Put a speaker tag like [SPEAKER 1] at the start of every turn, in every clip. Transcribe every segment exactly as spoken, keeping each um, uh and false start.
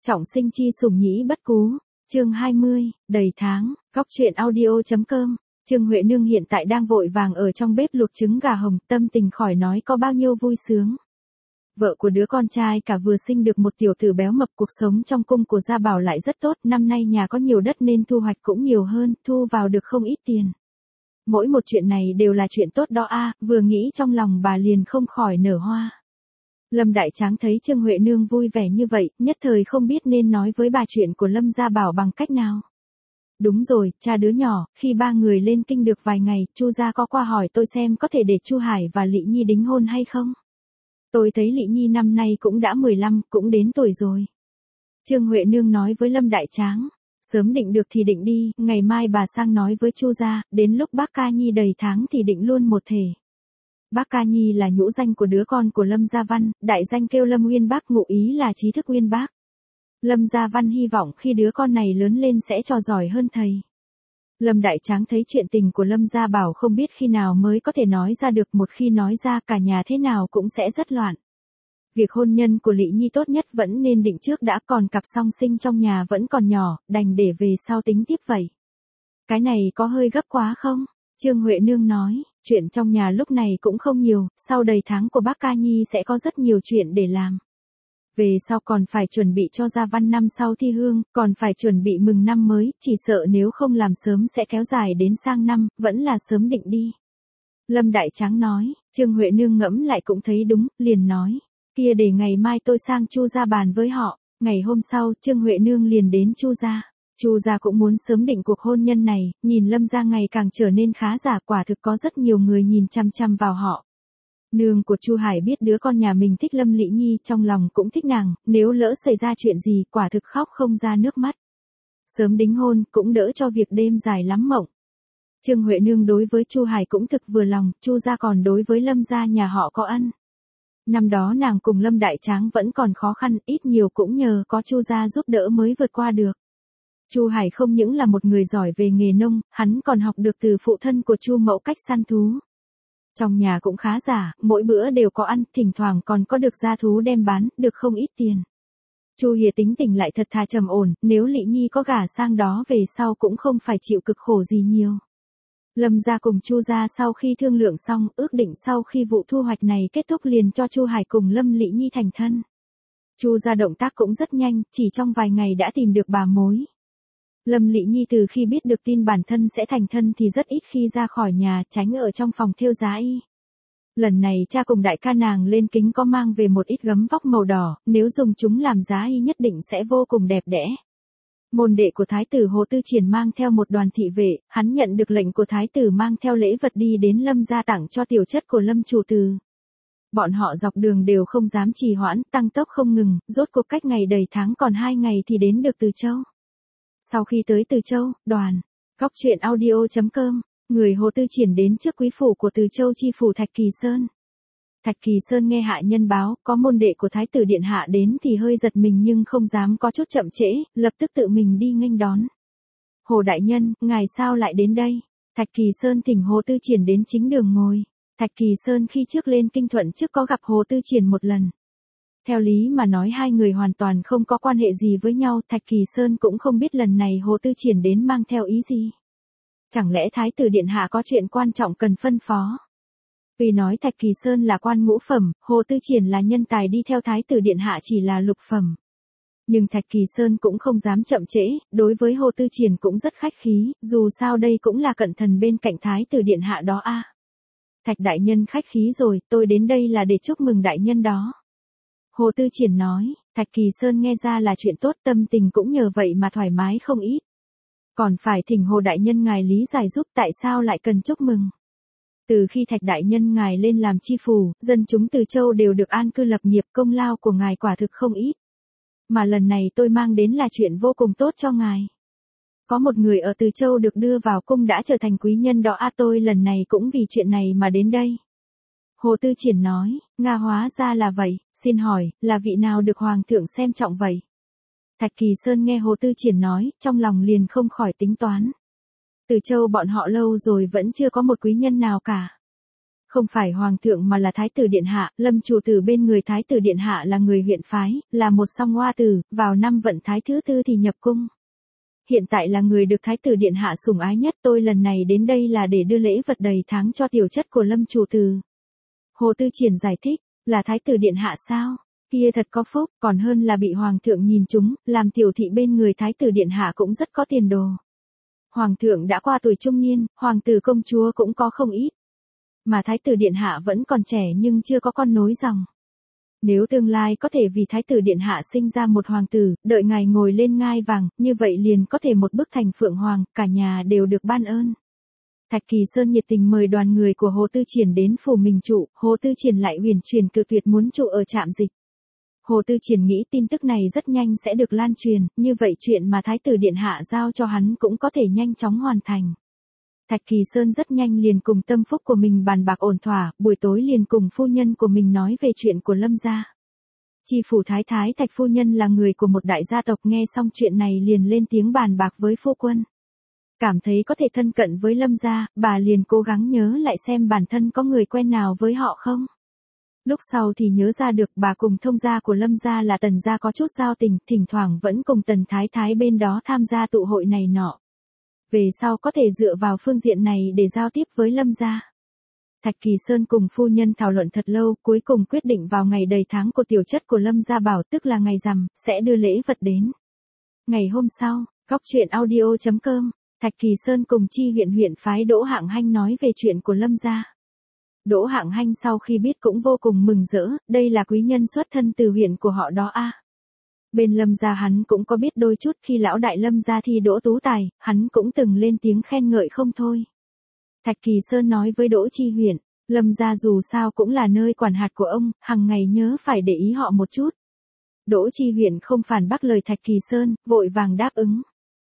[SPEAKER 1] Trọng sinh chi sủng nhĩ bất cú, chương hai mươi, đầy tháng, góc truyện audio.com. Trương Huệ Nương hiện tại đang vội vàng ở trong bếp luộc trứng gà hồng, tâm tình khỏi nói có bao nhiêu vui sướng. Vợ của đứa con trai cả vừa sinh được một tiểu tử béo mập, cuộc sống trong cung của Gia Bảo lại rất tốt, năm nay nhà có nhiều đất nên thu hoạch cũng nhiều hơn, thu vào được không ít tiền. Mỗi một chuyện này đều là chuyện tốt đó a, vừa nghĩ trong lòng bà liền không khỏi nở hoa. Lâm Đại Tráng thấy Trương Huệ Nương vui vẻ như vậy, nhất thời không biết nên nói với bà chuyện của Lâm Gia Bảo bằng cách nào. Đúng rồi, cha đứa nhỏ, khi ba người lên kinh được vài ngày, Chu gia có qua hỏi tôi xem có thể để Chu Hải và Lị Nhi đính hôn hay không. Tôi thấy Lị Nhi năm nay cũng đã mười lăm, cũng đến tuổi rồi. Trương Huệ Nương nói với Lâm Đại Tráng, sớm định được thì định đi, ngày mai bà sang nói với Chu gia, đến lúc bác Ca Nhi đầy tháng thì định luôn một thể. Bác Ca Nhi là nhũ danh của đứa con của Lâm Gia Văn, đại danh kêu Lâm Uyên Bác, ngụ ý là trí thức uyên bác. Lâm Gia Văn hy vọng khi đứa con này lớn lên sẽ trò giỏi hơn thầy. Lâm Đại Tráng thấy chuyện tình của Lâm Gia Bảo không biết khi nào mới có thể nói ra được, một khi nói ra cả nhà thế nào cũng sẽ rất loạn. Việc hôn nhân của Lị Nhi tốt nhất vẫn nên định trước đã, còn cặp song sinh trong nhà vẫn còn nhỏ, đành để về sau tính tiếp vậy. Cái này có hơi gấp quá không? Trương Huệ Nương nói, chuyện trong nhà lúc này cũng không nhiều, sau đầy tháng của bác Ca Nhi sẽ có rất nhiều chuyện để làm. Về sau còn phải chuẩn bị cho Gia Văn năm sau thi hương, còn phải chuẩn bị mừng năm mới, chỉ sợ nếu không làm sớm sẽ kéo dài đến sang năm, vẫn là sớm định đi. Lâm Đại Tráng nói, Trương Huệ Nương ngẫm lại cũng thấy đúng, liền nói, kia để ngày mai tôi sang Chu gia bàn với họ. Ngày hôm sau, Trương Huệ Nương liền đến Chu gia. Chu gia cũng muốn sớm định cuộc hôn nhân này, nhìn Lâm gia ngày càng trở nên khá giả, quả thực có rất nhiều người nhìn chăm chăm vào họ. Nương của Chu Hải biết đứa con nhà mình thích Lâm Lị Nhi, trong lòng cũng thích nàng, nếu lỡ xảy ra chuyện gì, quả thực khóc không ra nước mắt. Sớm đính hôn, cũng đỡ cho việc đêm dài lắm mộng. Trương Huệ Nương đối với Chu Hải cũng thực vừa lòng, Chu gia còn đối với Lâm gia nhà họ có ăn. Năm đó nàng cùng Lâm Đại Tráng vẫn còn khó khăn, ít nhiều cũng nhờ có Chu gia giúp đỡ mới vượt qua được. Chu Hải không những là một người giỏi về nghề nông, hắn còn học được từ phụ thân của Chu Mậu cách săn thú. Trong nhà cũng khá giả, mỗi bữa đều có ăn, thỉnh thoảng còn có được gia thú đem bán, được không ít tiền. Chu Hiệp tính tình lại thật thà trầm ổn, nếu Lị Nhi có gả sang đó về sau cũng không phải chịu cực khổ gì nhiều. Lâm gia cùng Chu gia sau khi thương lượng xong, ước định sau khi vụ thu hoạch này kết thúc liền cho Chu Hải cùng Lâm Lị Nhi thành thân. Chu gia động tác cũng rất nhanh, chỉ trong vài ngày đã tìm được bà mối. Lâm Lị Nhi từ khi biết được tin bản thân sẽ thành thân thì rất ít khi ra khỏi nhà, tránh ở trong phòng thêu giá y. Lần này cha cùng đại ca nàng lên kính có mang về một ít gấm vóc màu đỏ, nếu dùng chúng làm giá y nhất định sẽ vô cùng đẹp đẽ. Môn đệ của Thái tử Hồ Tư Triển mang theo một đoàn thị vệ, hắn nhận được lệnh của Thái tử mang theo lễ vật đi đến Lâm gia tặng cho tiểu chất của Lâm chủ từ. Bọn họ dọc đường đều không dám trì hoãn, tăng tốc không ngừng, rốt cuộc cách ngày đầy tháng còn hai ngày thì đến được Từ Châu. Sau khi tới Từ Châu, đoàn, góc truyện audio.com, người Hồ Tư Triển đến trước quý phủ của Từ Châu chi phủ Thạch Kỳ Sơn. Thạch Kỳ Sơn nghe hạ nhân báo, có môn đệ của Thái tử Điện Hạ đến thì hơi giật mình nhưng không dám có chút chậm trễ, lập tức tự mình đi nghênh đón. Hồ đại nhân, ngài sao lại đến đây? Thạch Kỳ Sơn thỉnh Hồ Tư Triển đến chính đường ngồi. Thạch Kỳ Sơn khi trước lên kinh Thuận trước có gặp Hồ Tư Triển một lần. Theo lý mà nói hai người hoàn toàn không có quan hệ gì với nhau, Thạch Kỳ Sơn cũng không biết lần này Hồ Tư Triển đến mang theo ý gì. Chẳng lẽ Thái tử Điện Hạ có chuyện quan trọng cần phân phó? Vì nói Thạch Kỳ Sơn là quan ngũ phẩm, Hồ Tư Triển là nhân tài đi theo Thái tử Điện Hạ chỉ là lục phẩm. Nhưng Thạch Kỳ Sơn cũng không dám chậm trễ, đối với Hồ Tư Triển cũng rất khách khí, dù sao đây cũng là cận thần bên cạnh Thái tử Điện Hạ đó a. Thạch đại nhân khách khí rồi, tôi đến đây là để chúc mừng đại nhân đó. Hồ Tư Triển nói, Thạch Kỳ Sơn nghe ra là chuyện tốt, tâm tình cũng nhờ vậy mà thoải mái không ít. Còn phải thỉnh Hồ đại nhân ngài lý giải giúp tại sao lại cần chúc mừng. Từ khi Thạch đại nhân ngài lên làm chi phủ, dân chúng Từ Châu đều được an cư lập nghiệp, công lao của ngài quả thực không ít. Mà lần này tôi mang đến là chuyện vô cùng tốt cho ngài. Có một người ở Từ Châu được đưa vào cung đã trở thành quý nhân đó a, tôi lần này cũng vì chuyện này mà đến đây. Hồ Tư Triển nói, Nga hóa ra là vậy, xin hỏi, là vị nào được Hoàng thượng xem trọng vậy? Thạch Kỳ Sơn nghe Hồ Tư Triển nói, trong lòng liền không khỏi tính toán. Từ Châu bọn họ lâu rồi vẫn chưa có một quý nhân nào cả. Không phải hoàng thượng mà là thái tử điện hạ, Lâm chủ tử bên người thái tử điện hạ là người huyện phái, là một song hoa tử, vào năm vận thái thứ tư thì nhập cung. Hiện tại là người được thái tử điện hạ sủng ái nhất, tôi lần này đến đây là để đưa lễ vật đầy tháng cho tiểu chất của Lâm chủ tử. Hồ Tư Triển giải thích, là thái tử điện hạ sao? Kia thật có phúc, còn hơn là bị hoàng thượng nhìn chúng, làm tiểu thị bên người thái tử điện hạ cũng rất có tiền đồ. Hoàng thượng đã qua tuổi trung niên, hoàng tử công chúa cũng có không ít. Mà thái tử điện hạ vẫn còn trẻ nhưng chưa có con nối dòng. Nếu tương lai có thể vì thái tử điện hạ sinh ra một hoàng tử, đợi ngài ngồi lên ngai vàng, như vậy liền có thể một bước thành phượng hoàng, cả nhà đều được ban ơn. Thạch Kỳ Sơn nhiệt tình mời đoàn người của Hồ Tư Triển đến phủ mình trụ, Hồ Tư Triển lại huyền truyền cự tuyệt muốn trụ ở trạm dịch. Hồ Tư Triển nghĩ tin tức này rất nhanh sẽ được lan truyền, như vậy chuyện mà thái tử điện hạ giao cho hắn cũng có thể nhanh chóng hoàn thành. Thạch Kỳ Sơn rất nhanh liền cùng tâm phúc của mình bàn bạc ổn thỏa, buổi tối liền cùng phu nhân của mình nói về chuyện của Lâm gia. Chi phủ thái thái Thạch phu nhân là người của một đại gia tộc, nghe xong chuyện này liền lên tiếng bàn bạc với phu quân. Cảm thấy có thể thân cận với Lâm gia, bà liền cố gắng nhớ lại xem bản thân có người quen nào với họ không. Lúc sau thì nhớ ra được bà cùng thông gia của Lâm gia là Tần gia có chút giao tình, thỉnh thoảng vẫn cùng Tần thái thái bên đó tham gia tụ hội này nọ. Về sau có thể dựa vào phương diện này để giao tiếp với Lâm gia. Thạch Kỳ Sơn cùng phu nhân thảo luận thật lâu, cuối cùng quyết định vào ngày đầy tháng của tiểu chất của Lâm gia bảo, tức là ngày rằm, sẽ đưa lễ vật đến. Ngày hôm sau, góc truyện audio chấm com, Thạch Kỳ Sơn cùng Chi huyện huyện phái Đỗ Hạng Hanh nói về chuyện của Lâm gia. Đỗ Hạng Hanh sau khi biết cũng vô cùng mừng rỡ, đây là quý nhân xuất thân từ huyện của họ đó a. Bên Lâm gia hắn cũng có biết đôi chút, khi lão đại Lâm gia thi đỗ tú tài, hắn cũng từng lên tiếng khen ngợi không thôi. Thạch Kỳ Sơn nói với Đỗ Chi huyện, Lâm gia dù sao cũng là nơi quản hạt của ông, hằng ngày nhớ phải để ý họ một chút. Đỗ Chi huyện không phản bác lời Thạch Kỳ Sơn, vội vàng đáp ứng.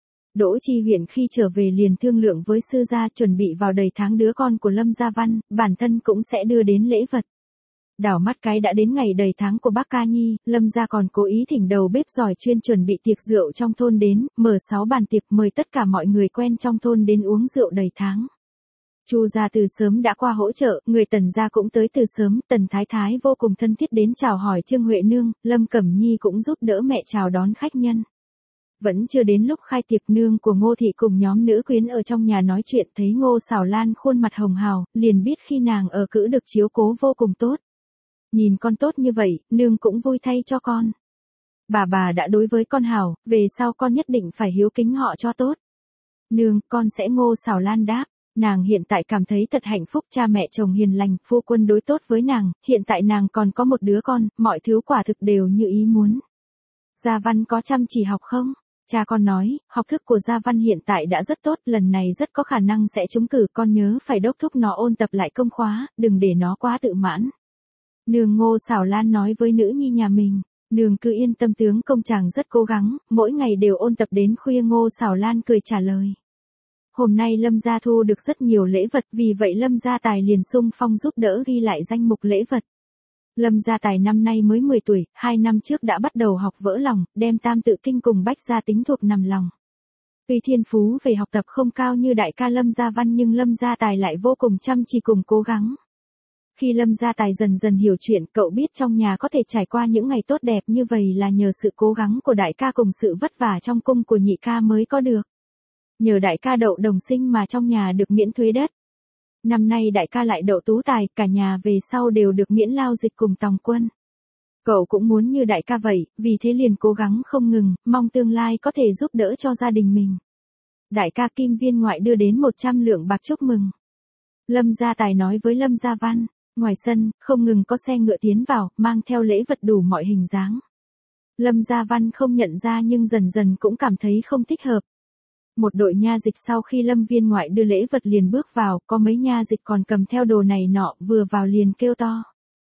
[SPEAKER 1] Đỗ Chi huyện khi trở về liền thương lượng với sư gia chuẩn bị vào đầy tháng đứa con của Lâm Gia Văn, bản thân cũng sẽ đưa đến lễ vật. Đảo mắt cái đã đến ngày đầy tháng của bác Ca Nhi, Lâm gia còn cố ý thỉnh đầu bếp giỏi chuyên chuẩn bị tiệc rượu trong thôn đến, mở sáu bàn tiệc mời tất cả mọi người quen trong thôn đến uống rượu đầy tháng. Chu gia từ sớm đã qua hỗ trợ, người Tần gia cũng tới từ sớm, Tần Thái Thái vô cùng thân thiết đến chào hỏi Trương Huệ Nương, Lâm Cẩm Nhi cũng giúp đỡ mẹ chào đón khách nhân. Vẫn chưa đến lúc khai tiệc, nương của Ngô Thị cùng nhóm nữ quyến ở trong nhà nói chuyện, thấy Ngô Sảo Lan khuôn mặt hồng hào, liền biết khi nàng ở cữ được chiếu cố vô cùng tốt. Nhìn con tốt như vậy, nương cũng vui thay cho con. Bà bà đã đối với con hảo, về sau con nhất định phải hiếu kính họ cho tốt. Nương, con sẽ. Ngô Sảo Lan đáp. Nàng hiện tại cảm thấy thật hạnh phúc, cha mẹ chồng hiền lành, phu quân đối tốt với nàng, hiện tại nàng còn có một đứa con, mọi thứ quả thực đều như ý muốn. Gia Văn có chăm chỉ học không? Cha con nói, học thức của Gia Văn hiện tại đã rất tốt, lần này rất có khả năng sẽ trúng cử, con nhớ phải đốc thúc nó ôn tập lại công khóa, đừng để nó quá tự mãn. Nương. Ngô Sảo Lan nói với nữ nhi nhà mình, nương cứ yên tâm, tướng công chàng rất cố gắng, mỗi ngày đều ôn tập đến khuya. Ngô Sảo Lan cười trả lời. Hôm nay Lâm gia thu được rất nhiều lễ vật, vì vậy Lâm gia Tài liền xung phong giúp đỡ ghi lại danh mục lễ vật. Lâm gia Tài năm nay mới mười tuổi, hai năm trước đã bắt đầu học vỡ lòng, đem Tam Tự Kinh cùng Bách Gia Tính thuộc nằm lòng. Tuy thiên phú về học tập không cao như đại ca Lâm Gia Văn nhưng Lâm gia Tài lại vô cùng chăm chỉ cùng cố gắng. Khi Lâm gia Tài dần dần hiểu chuyện, cậu biết trong nhà có thể trải qua những ngày tốt đẹp như vậy là nhờ sự cố gắng của đại ca cùng sự vất vả trong cung của nhị ca mới có được. Nhờ đại ca đậu đồng sinh mà trong nhà được miễn thuế đất. Năm nay đại ca lại đậu tú tài, cả nhà về sau đều được miễn lao dịch cùng tòng quân. Cậu cũng muốn như đại ca vậy, vì thế liền cố gắng không ngừng, mong tương lai có thể giúp đỡ cho gia đình mình. Đại ca Kim Viên ngoại đưa đến một trăm lượng bạc chúc mừng. Lâm gia Tài nói với Lâm Gia Văn, ngoài sân, không ngừng có xe ngựa tiến vào, mang theo lễ vật đủ mọi hình dáng. Lâm Gia Văn không nhận ra nhưng dần dần cũng cảm thấy không thích hợp. Một đội nha dịch sau khi Lâm viên ngoại đưa lễ vật liền bước vào, có mấy nha dịch còn cầm theo đồ này nọ, vừa vào liền kêu to.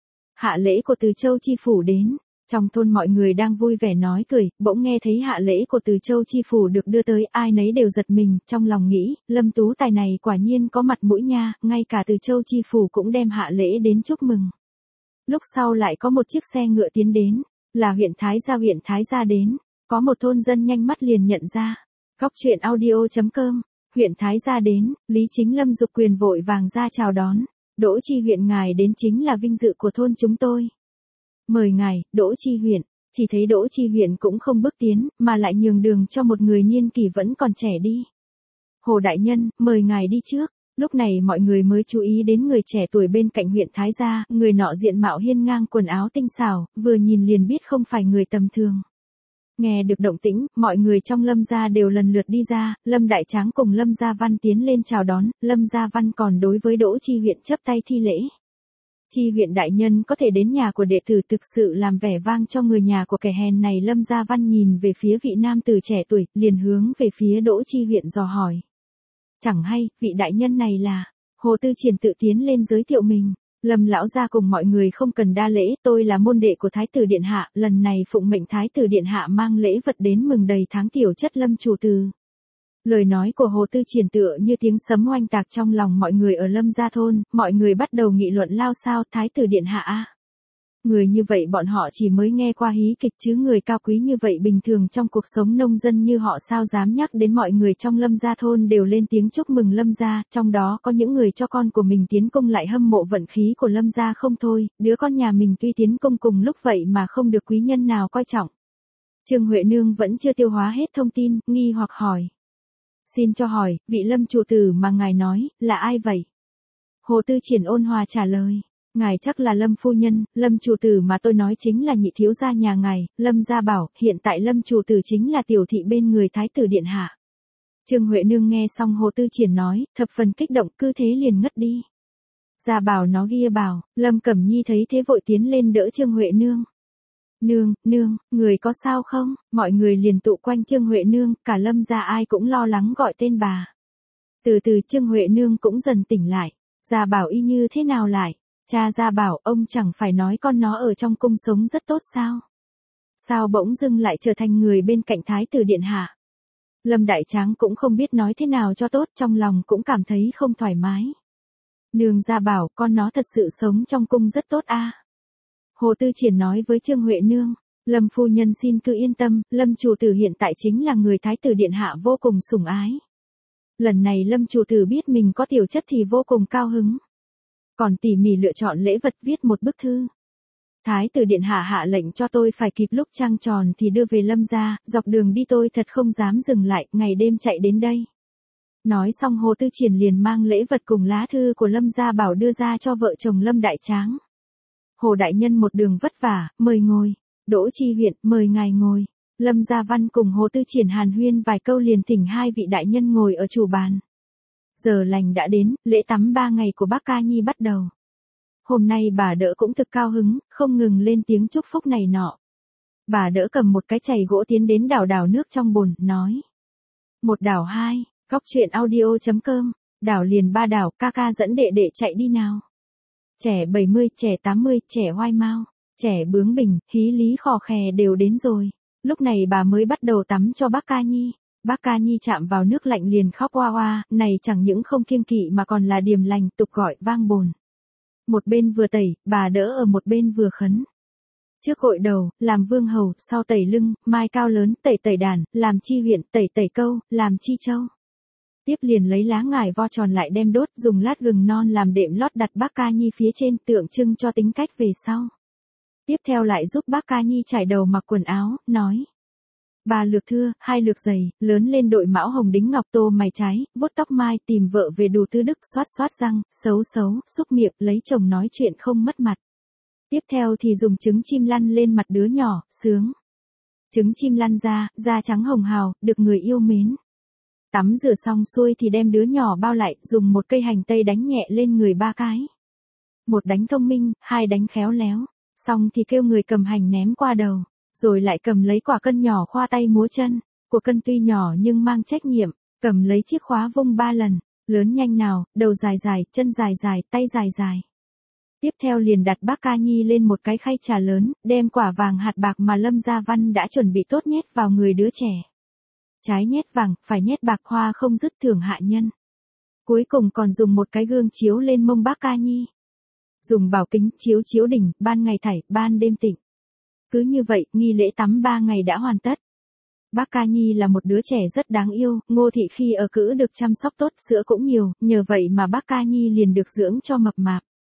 [SPEAKER 1] Hạ lễ của Từ Châu chi phủ đến. Trong thôn mọi người đang vui vẻ nói cười, bỗng nghe thấy hạ lễ của Từ Châu chi phủ được đưa tới, ai nấy đều giật mình, trong lòng nghĩ, Lâm Tú Tài này quả nhiên có mặt mũi nha, ngay cả Từ Châu chi phủ cũng đem hạ lễ đến chúc mừng. Lúc sau lại có một chiếc xe ngựa tiến đến, là huyện Thái gia huyện Thái gia đến, có một thôn dân nhanh mắt liền nhận ra. Góc truyện audio chấm com, huyện Thái gia đến, Lý Chính Lâm dục quyền vội vàng ra chào đón. Đỗ Chi huyện ngài đến chính là vinh dự của thôn chúng tôi. Mời ngài, Đỗ Chi huyện. Chỉ thấy Đỗ Chi huyện cũng không bước tiến, mà lại nhường đường cho một người niên kỷ vẫn còn trẻ đi. Hồ đại nhân, mời ngài đi trước. Lúc này mọi người mới chú ý đến người trẻ tuổi bên cạnh huyện Thái Gia, người nọ diện mạo hiên ngang, quần áo tinh xảo, vừa nhìn liền biết không phải người tầm thường. Nghe được động tĩnh, mọi người trong Lâm gia đều lần lượt đi ra, Lâm Đại Tráng cùng Lâm Gia Văn tiến lên chào đón, Lâm Gia Văn còn đối với Đỗ Chi huyện chấp tay thi lễ. Chi huyện đại nhân có thể đến nhà của đệ tử thực sự làm vẻ vang cho người nhà của kẻ hèn này. Lâm Gia Văn nhìn về phía vị nam tử trẻ tuổi, liền hướng về phía Đỗ Chi huyện dò hỏi. Chẳng hay, vị đại nhân này là, Hồ Tư Triển tự tiến lên giới thiệu mình. Lâm lão gia cùng mọi người không cần đa lễ, tôi là môn đệ của Thái tử Điện Hạ, lần này phụng mệnh Thái tử Điện Hạ mang lễ vật đến mừng đầy tháng tiểu chất Lâm chủ từ. Lời nói của Hồ Tư Triển tựa như tiếng sấm oanh tạc trong lòng mọi người ở Lâm gia thôn, mọi người bắt đầu nghị luận lao sao Thái tử Điện Hạ a. Người như vậy bọn họ chỉ mới nghe qua hí kịch chứ người cao quý như vậy bình thường trong cuộc sống nông dân như họ sao dám nhắc đến. Mọi người trong Lâm gia thôn đều lên tiếng chúc mừng Lâm gia, trong đó có những người cho con của mình tiến công lại hâm mộ vận khí của Lâm gia không thôi, đứa con nhà mình tuy tiến công cùng lúc vậy mà không được quý nhân nào coi trọng. Trương Huệ Nương vẫn chưa tiêu hóa hết thông tin, nghi hoặc hỏi. Xin cho hỏi, vị Lâm chủ tử mà ngài nói, là ai vậy? Hồ Tư Triển ôn hòa trả lời. Ngài chắc là Lâm phu nhân, Lâm chủ tử mà tôi nói chính là nhị thiếu gia nhà ngài, Lâm gia bảo, hiện tại Lâm chủ tử chính là tiểu thị bên người Thái tử Điện Hạ. Trương Huệ Nương nghe xong Hồ Tư Triển nói, thập phần kích động, cứ thế liền ngất đi. Gia bảo nó ghi bảo, Lâm Cẩm Nhi thấy thế vội tiến lên đỡ Trương Huệ Nương. Nương, nương, người có sao không? Mọi người liền tụ quanh Trương Huệ Nương, cả Lâm gia ai cũng lo lắng gọi tên bà. Từ từ Trương Huệ Nương cũng dần tỉnh lại, Gia bảo y như thế nào lại? Cha Gia bảo ông chẳng phải nói con nó ở trong cung sống rất tốt sao? Sao bỗng dưng lại trở thành người bên cạnh Thái tử Điện Hạ? Lâm Đại Tráng cũng không biết nói thế nào cho tốt, trong lòng cũng cảm thấy không thoải mái. Nương Gia bảo con nó thật sự sống trong cung rất tốt a. À? Hồ Tư Triển nói với Trương Huệ Nương, Lâm phu nhân xin cứ yên tâm, Lâm chủ tử hiện tại chính là người Thái tử Điện Hạ vô cùng sủng ái. Lần này Lâm chủ tử biết mình có tiểu chất thì vô cùng cao hứng. Còn tỉ mỉ lựa chọn lễ vật viết một bức thư. Thái tử Điện Hạ hạ lệnh cho tôi phải kịp lúc trăng tròn thì đưa về Lâm gia, dọc đường đi tôi thật không dám dừng lại, ngày đêm chạy đến đây. Nói xong Hồ Tư Triển liền mang lễ vật cùng lá thư của Lâm gia bảo đưa ra cho vợ chồng Lâm Đại Tráng. Hồ đại nhân một đường vất vả, mời ngồi. Đỗ Chi huyện, mời ngài ngồi. Lâm Gia Văn cùng Hồ Tư Triển hàn huyên vài câu liền thỉnh hai vị đại nhân ngồi ở chủ bàn. Giờ lành đã đến, lễ tắm ba ngày của bác Ca Nhi bắt đầu. Hôm nay bà đỡ cũng thực cao hứng, không ngừng lên tiếng chúc phúc này nọ. Bà đỡ cầm một cái chày gỗ tiến đến đảo đảo nước trong bồn, nói. Một đảo hai, góc truyện audio chấm com, đảo liền ba đảo, ca ca dẫn đệ đệ chạy đi nào. Trẻ bảy mươi, trẻ tám mươi, trẻ hoai mau, trẻ bướng bỉnh, hí lý khò khè đều đến rồi. Lúc này bà mới bắt đầu tắm cho bác Ca Nhi. Bác Ca Nhi chạm vào nước lạnh liền khóc oa oa, này chẳng những không kiêng kỵ mà còn là điềm lành, tục gọi vang bồn. Một bên vừa tẩy, bà đỡ ở một bên vừa khấn. Trước gội đầu, làm vương hầu, sau tẩy lưng, mai cao lớn, tẩy tẩy đàn, làm chi huyện, tẩy tẩy câu, làm chi châu. Tiếp liền lấy lá ngải vo tròn lại đem đốt, dùng lát gừng non làm đệm lót đặt bác Ca Nhi phía trên, tượng trưng cho tính cách về sau. Tiếp theo lại giúp bác Ca Nhi trải đầu mặc quần áo, nói. Ba lược thưa, hai lược giày, lớn lên đội mão hồng đính ngọc tô mày trái, vuốt tóc mai, tìm vợ về đủ tư đức, xoát xoát răng, xấu xấu, xúc miệng, lấy chồng nói chuyện không mất mặt. Tiếp theo thì dùng trứng chim lăn lên mặt đứa nhỏ, sướng. Trứng chim lăn ra, da trắng hồng hào, được người yêu mến. Tắm rửa xong xuôi thì đem đứa nhỏ bao lại, dùng một cây hành tây đánh nhẹ lên người ba cái. Một đánh thông minh, hai đánh khéo léo. Xong thì kêu người cầm hành ném qua đầu, rồi lại cầm lấy quả cân nhỏ khoa tay múa chân. Của cân tuy nhỏ nhưng mang trách nhiệm, cầm lấy chiếc khóa vung ba lần, lớn nhanh nào, đầu dài dài, chân dài dài, tay dài dài. Tiếp theo liền đặt bác Ca Nhi lên một cái khay trà lớn, đem quả vàng hạt bạc mà Lâm Gia Văn đã chuẩn bị tốt nhét vào người đứa trẻ. Trái nhét vàng, phải nhét bạc, hoa không dứt thưởng hạ nhân. Cuối cùng còn dùng một cái gương chiếu lên mông bác Ca Nhi. Dùng bảo kính chiếu chiếu đỉnh, ban ngày thảy, ban đêm tịnh. Cứ như vậy, nghi lễ tắm ba ngày đã hoàn tất. Bác Ca Nhi là một đứa trẻ rất đáng yêu, Ngô thị khi ở cữ được chăm sóc tốt, sữa cũng nhiều, nhờ vậy mà bác Ca Nhi liền được dưỡng cho mập mạp.